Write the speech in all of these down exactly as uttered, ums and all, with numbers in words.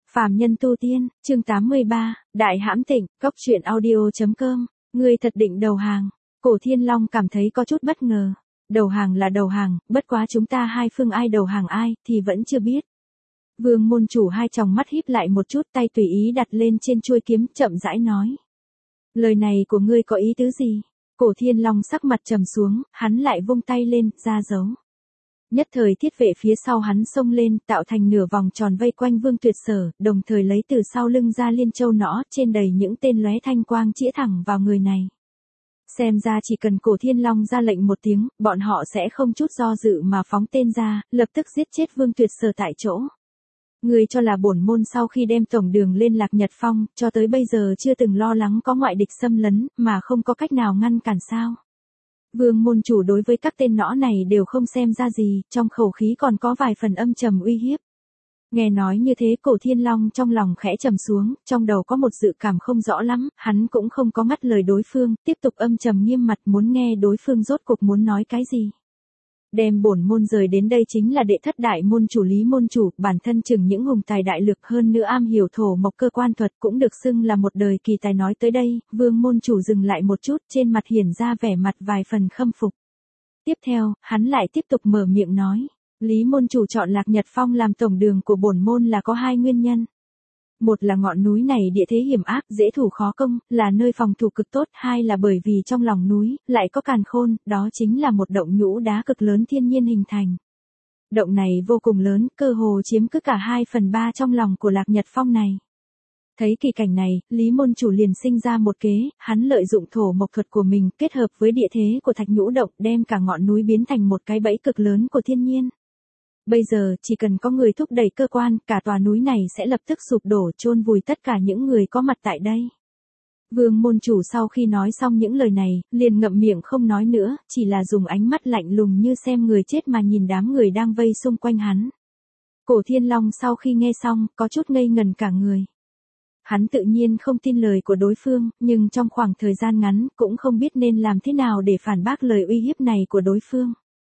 Phàm nhân tu tiên, chương tám mươi ba, Đại hãm Tịnh, cốc truyện audio.com, ngươi thật định đầu hàng. Cổ Thiên Long cảm thấy có chút bất ngờ. Đầu hàng là đầu hàng, bất quá chúng ta hai phương ai đầu hàng ai, thì vẫn chưa biết. Vương môn chủ hai tròng mắt híp lại một chút, tay tùy ý đặt lên trên chuôi kiếm, chậm rãi nói. Lời này của ngươi có ý tứ gì? Cổ Thiên Long sắc mặt trầm xuống, hắn lại vung tay lên, ra dấu. Nhất thời thiết vệ phía sau hắn xông lên, tạo thành nửa vòng tròn vây quanh Vương Tuyệt Sở, đồng thời lấy từ sau lưng ra liên châu nõ, trên đầy những tên lóe thanh quang chĩa thẳng vào người này. Xem ra chỉ cần Cổ Thiên Long ra lệnh một tiếng, bọn họ sẽ không chút do dự mà phóng tên ra, lập tức giết chết Vương Tuyệt Sở tại chỗ. Ngươi cho là bổn môn sau khi đem tổng đường lên Lạc Nhật Phong, cho tới bây giờ chưa từng lo lắng có ngoại địch xâm lấn, mà không có cách nào ngăn cản sao? Vương môn chủ đối với các tên nõ này đều không xem ra gì, trong khẩu khí còn có vài phần âm trầm uy hiếp. Nghe nói như thế, Cổ Thiên Long trong lòng khẽ trầm xuống, trong đầu có một dự cảm không rõ lắm, hắn cũng không có ngắt lời đối phương, tiếp tục âm trầm nghiêm mặt muốn nghe đối phương rốt cuộc muốn nói cái gì. Đem bổn môn rời đến đây chính là đệ thất đại môn chủ Lý môn chủ, bản thân chừng những hùng tài đại lực hơn nữa am hiểu thổ mộc cơ quan thuật cũng được xưng là một đời kỳ tài. Nói tới đây, Vương môn chủ dừng lại một chút, trên mặt hiển ra vẻ mặt vài phần khâm phục. Tiếp theo, hắn lại tiếp tục mở miệng nói, Lý môn chủ chọn Lạc Nhật Phong làm tổng đường của bổn môn là có hai nguyên nhân. Một là ngọn núi này địa thế hiểm ác, dễ thủ khó công, là nơi phòng thủ cực tốt. Hai là bởi vì trong lòng núi, lại có càn khôn, đó chính là một động nhũ đá cực lớn thiên nhiên hình thành. Động này vô cùng lớn, cơ hồ chiếm cứ cả hai phần ba trong lòng của Lạc Nhật Phong này. Thấy kỳ cảnh này, Lý môn chủ liền sinh ra một kế, hắn lợi dụng thổ mộc thuật của mình, kết hợp với địa thế của thạch nhũ động, đem cả ngọn núi biến thành một cái bẫy cực lớn của thiên nhiên. Bây giờ, chỉ cần có người thúc đẩy cơ quan, cả tòa núi này sẽ lập tức sụp đổ, chôn vùi tất cả những người có mặt tại đây. Vương môn chủ sau khi nói xong những lời này, liền ngậm miệng không nói nữa, chỉ là dùng ánh mắt lạnh lùng như xem người chết mà nhìn đám người đang vây xung quanh hắn. Cổ Thiên Long sau khi nghe xong, có chút ngây ngần cả người. Hắn tự nhiên không tin lời của đối phương, nhưng trong khoảng thời gian ngắn, cũng không biết nên làm thế nào để phản bác lời uy hiếp này của đối phương.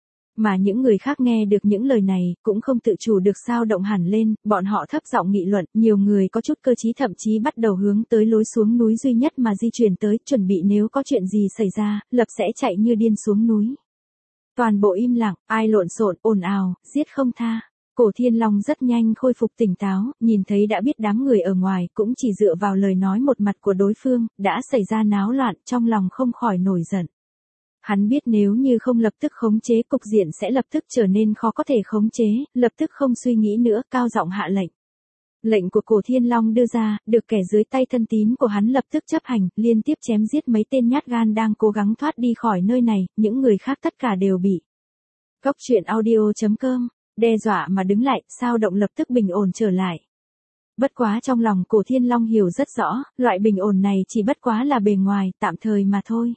Mà những người khác nghe được những lời này, cũng không tự chủ được sao động hẳn lên, bọn họ thấp giọng nghị luận, nhiều người có chút cơ trí thậm chí bắt đầu hướng tới lối xuống núi duy nhất mà di chuyển tới, chuẩn bị nếu có chuyện gì xảy ra, lập sẽ chạy như điên xuống núi. Toàn bộ im lặng, ai lộn xộn, ồn ào, giết không tha. Cổ Thiên Long rất nhanh khôi phục tỉnh táo, nhìn thấy đã biết đám người ở ngoài, cũng chỉ dựa vào lời nói một mặt của đối phương, đã xảy ra náo loạn, trong lòng không khỏi nổi giận. Hắn biết nếu như không lập tức khống chế cục diện sẽ lập tức trở nên khó có thể khống chế, lập tức không suy nghĩ nữa, cao giọng hạ lệnh. Lệnh của Cổ Thiên Long đưa ra, được kẻ dưới tay thân tín của hắn lập tức chấp hành, liên tiếp chém giết mấy tên nhát gan đang cố gắng thoát đi khỏi nơi này, những người khác tất cả đều bị. Cốc truyện audio.com, đe dọa mà đứng lại, sao động lập tức bình ổn trở lại. Bất quá trong lòng Cổ Thiên Long hiểu rất rõ, loại bình ổn này chỉ bất quá là bề ngoài, tạm thời mà thôi.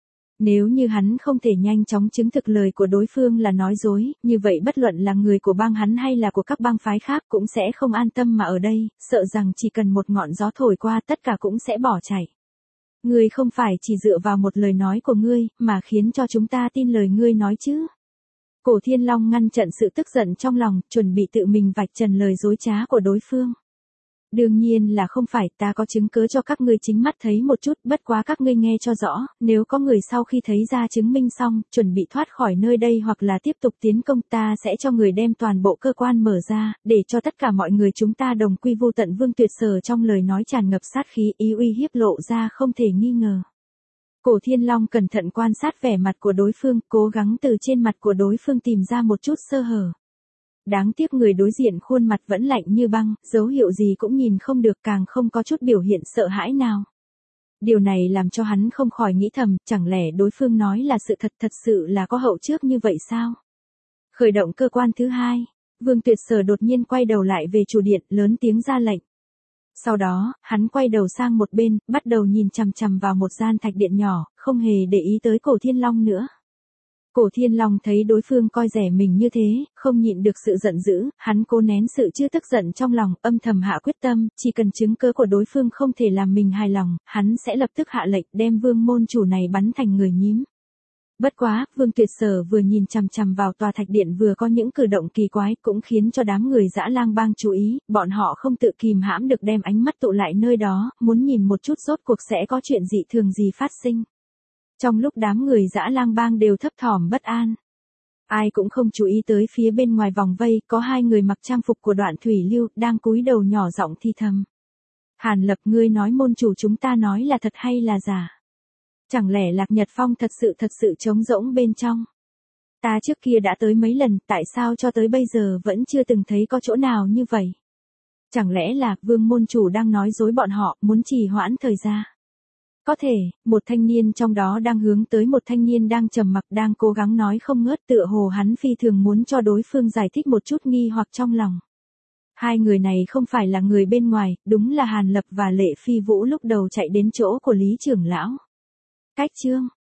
Nếu như hắn không thể nhanh chóng chứng thực lời của đối phương là nói dối, như vậy bất luận là người của bang hắn hay là của các bang phái khác cũng sẽ không an tâm mà ở đây, sợ rằng chỉ cần một ngọn gió thổi qua tất cả cũng sẽ bỏ chạy. Ngươi không phải chỉ dựa vào một lời nói của ngươi, mà khiến cho chúng ta tin lời ngươi nói chứ. Cổ Thiên Long ngăn chặn sự tức giận trong lòng, chuẩn bị tự mình vạch trần lời dối trá của đối phương. Đương nhiên là không phải, ta có chứng cứ cho các ngươi chính mắt thấy một chút, bất quá các ngươi nghe cho rõ, nếu có người sau khi thấy ra chứng minh xong, chuẩn bị thoát khỏi nơi đây hoặc là tiếp tục tiến công, ta sẽ cho người đem toàn bộ cơ quan mở ra, để cho tất cả mọi người chúng ta đồng quy vu tận. Vương Tuyệt Sở trong lời nói tràn ngập sát khí, ý uy hiếp lộ ra không thể nghi ngờ. Cổ Thiên Long cẩn thận quan sát vẻ mặt của đối phương, cố gắng từ trên mặt của đối phương tìm ra một chút sơ hở. Đáng tiếc người đối diện khuôn mặt vẫn lạnh như băng, dấu hiệu gì cũng nhìn không được, càng không có chút biểu hiện sợ hãi nào. Điều này làm cho hắn không khỏi nghĩ thầm, chẳng lẽ đối phương nói là sự thật, thật sự là có hậu trước như vậy sao? Khởi động cơ quan thứ hai, Vương Tuyệt Sở đột nhiên quay đầu lại về chủ điện, lớn tiếng ra lệnh. Sau đó, hắn quay đầu sang một bên, bắt đầu nhìn chằm chằm vào một gian thạch điện nhỏ, không hề để ý tới Cổ Thiên Long nữa. Cổ Thiên Long thấy đối phương coi rẻ mình như thế, không nhịn được sự giận dữ, hắn cố nén sự chưa tức giận trong lòng, âm thầm hạ quyết tâm, chỉ cần chứng cứ của đối phương không thể làm mình hài lòng, hắn sẽ lập tức hạ lệnh đem Vương môn chủ này bắn thành người nhím. Bất quá, Vương Tuyệt Sở vừa nhìn chằm chằm vào tòa thạch điện vừa có những cử động kỳ quái cũng khiến cho đám người dã lang bang chú ý, bọn họ không tự kìm hãm được đem ánh mắt tụ lại nơi đó, muốn nhìn một chút rốt cuộc sẽ có chuyện dị thường gì phát sinh. Trong lúc đám người dã lang bang đều thấp thỏm bất an, ai cũng không chú ý tới phía bên ngoài vòng vây, có hai người mặc trang phục của Đoạn Thủy Lưu, đang cúi đầu nhỏ giọng thi thầm. Hàn Lập, ngươi nói môn chủ chúng ta nói là thật hay là giả? Chẳng lẽ Lạc Nhật Phong thật sự thật sự trống rỗng bên trong? Ta trước kia đã tới mấy lần, tại sao cho tới bây giờ vẫn chưa từng thấy có chỗ nào như vậy? Chẳng lẽ là Vương môn chủ đang nói dối bọn họ, muốn trì hoãn thời gian? Có thể, một thanh niên trong đó đang hướng tới một thanh niên đang trầm mặc đang cố gắng nói không ngớt, tựa hồ hắn phi thường muốn cho đối phương giải thích một chút nghi hoặc trong lòng. Hai người này không phải là người bên ngoài, đúng là Hàn Lập và Lệ Phi Vũ lúc đầu chạy đến chỗ của Lý trưởng lão. Cách chương